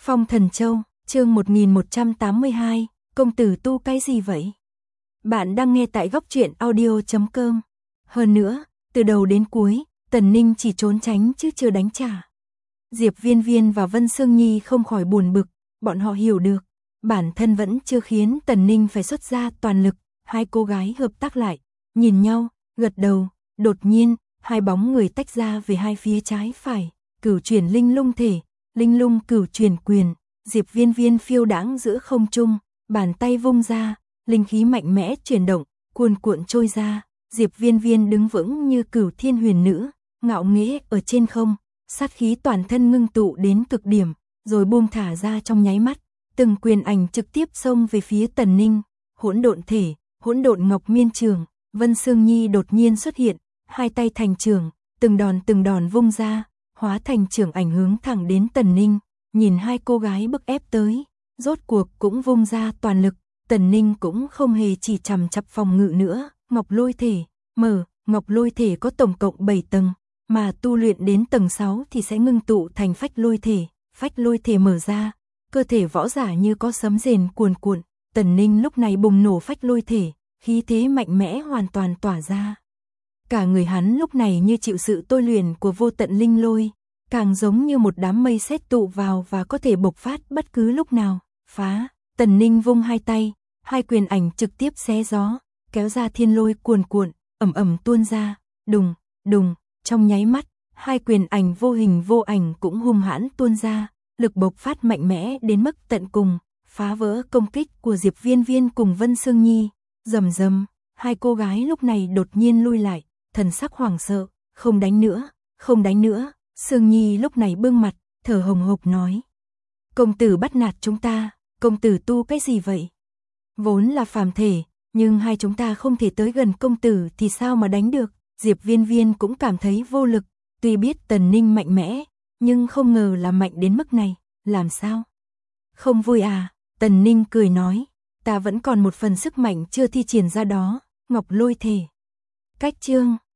Phong Thần Châu, chương 1182, công tử tu cái gì vậy? Bạn đang nghe tại góc truyện audio.com. Hơn nữa, từ đầu đến cuối, Tần Ninh chỉ trốn tránh chứ chưa đánh trả. Diệp Viên Viên và Vân Sương Nhi không khỏi buồn bực, bọn họ hiểu được, bản thân vẫn chưa khiến Tần Ninh phải xuất ra toàn lực, hai cô gái hợp tác lại, nhìn nhau, gật đầu, đột nhiên, hai bóng người tách ra về hai phía trái phải, cửu chuyển linh lung thể, linh lung cửu chuyển quyền, Diệp Viên Viên phiêu đãng giữa không trung, bàn tay vung ra, linh khí mạnh mẽ chuyển động, cuồn cuộn trôi ra, Diệp Viên Viên đứng vững như cửu thiên huyền nữ, ngạo nghễ ở trên không, sát khí toàn thân ngưng tụ đến cực điểm, rồi buông thả ra trong nháy mắt, từng quyền ảnh trực tiếp xông về phía Tần Ninh, hỗn độn thể, hỗn độn ngọc miên trường, Vân Sương Nhi đột nhiên xuất hiện, hai tay thành trường, từng đòn vung ra, hóa thành trường ảnh hướng thẳng đến Tần Ninh, nhìn hai cô gái bức ép tới, rốt cuộc cũng vung ra toàn lực, Tần Ninh cũng không hề chỉ chằm chặp phòng ngự nữa, ngọc lôi thể, ngọc lôi thể có tổng cộng 7 tầng, mà tu luyện đến tầng 6 thì sẽ ngưng tụ thành phách lôi thể mở ra, cơ thể võ giả như có sấm rền cuồn cuộn, Tần Ninh lúc này bùng nổ phách lôi thể, khí thế mạnh mẽ hoàn toàn tỏa ra. Cả người hắn lúc này như chịu sự tôi luyện của vô tận linh lôi, càng giống như một đám mây sét tụ vào và có thể bộc phát bất cứ lúc nào, phá, Tần Ninh vung hai tay, hai quyền ảnh trực tiếp xé gió, kéo ra thiên lôi cuồn cuộn, ầm ầm tuôn ra, đùng, đùng, trong nháy mắt, hai quyền ảnh vô hình vô ảnh cũng hung hãn tuôn ra, lực bộc phát mạnh mẽ đến mức tận cùng, phá vỡ công kích của Diệp Viên Viên cùng Vân Sương Nhi, rầm rầm, hai cô gái lúc này đột nhiên lui lại, thần sắc hoảng sợ, không đánh nữa, Sương Nhi lúc này bưng mặt, thở hồng hộc nói. Công tử bắt nạt chúng ta, công tử tu cái gì vậy? Vốn là phàm thể, nhưng hai chúng ta không thể tới gần công tử thì sao mà đánh được? Diệp Viên Viên cũng cảm thấy vô lực, tuy biết Tần Ninh mạnh mẽ, nhưng không ngờ là mạnh đến mức này, làm sao? Không vui à? Tần Ninh cười nói, ta vẫn còn một phần sức mạnh chưa thi triển ra đó, ngọc lôi thể. Cách chương